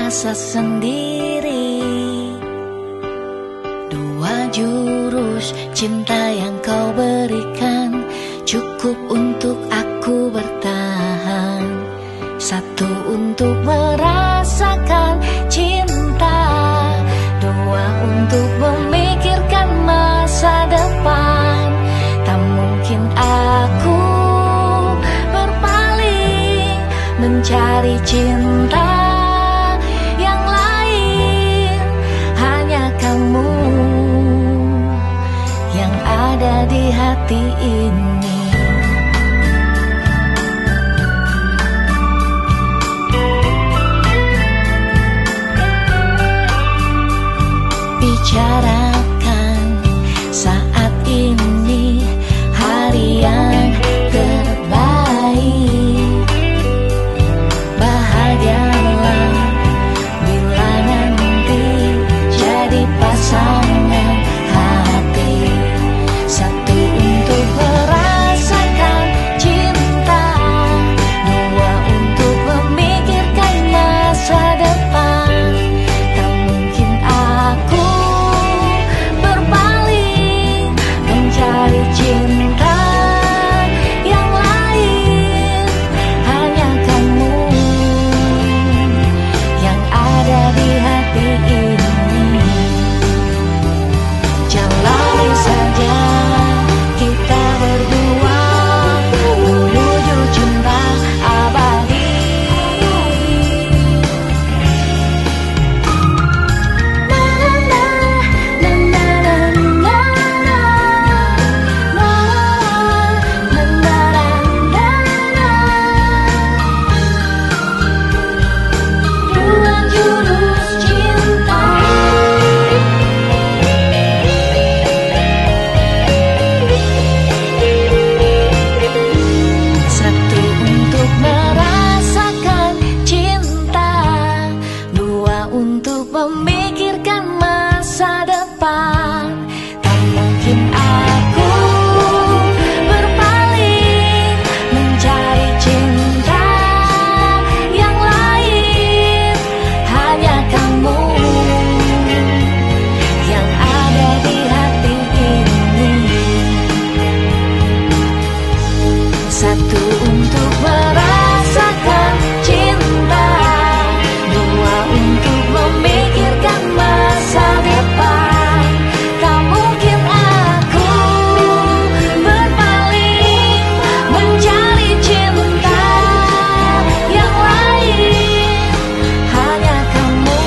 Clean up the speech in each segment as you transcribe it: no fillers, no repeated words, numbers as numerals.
merasa sendiri. Dua jurus cinta yang kau berikan cukup untuk aku bertahan. Satu untuk merasakan cinta, dua untuk memikirkan masa depan. Tak mungkin aku berpaling mencari cinta yang lain. Hanya kamu yang ada di hati ini. Bicarakan saat ini hari yang terbaik. Bahagialah bila nanti jadi pasangan hati. Satu untuk merasakan cinta, dua untuk memikirkan masa depan. Tak mungkin aku berpaling mencari cinta yang lain. Hanya kamu yang ada di hati ini. Jalani saja kita berdua menuju cinta abadi. Dua jurus cinta. Satu untuk merasakan cinta, dua untuk memikirkan masa depan. Tak mungkin aku berpaling mencari cinta yang lain. Hanya kamu yang ada di hati ini. Satu untuk merasakan cinta, dua untuk memikirkan masa depan. Tak mungkin aku berpaling mencari cinta yang lain. Hanya kamu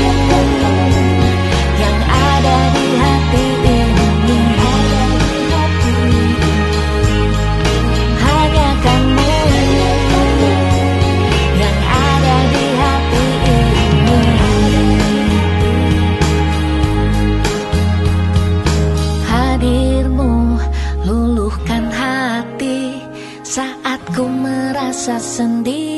yang ada di hati ini. Hanya kamu yang ada di hati ini. Hadirmu luluhkan hati saat ku merasa sendiri.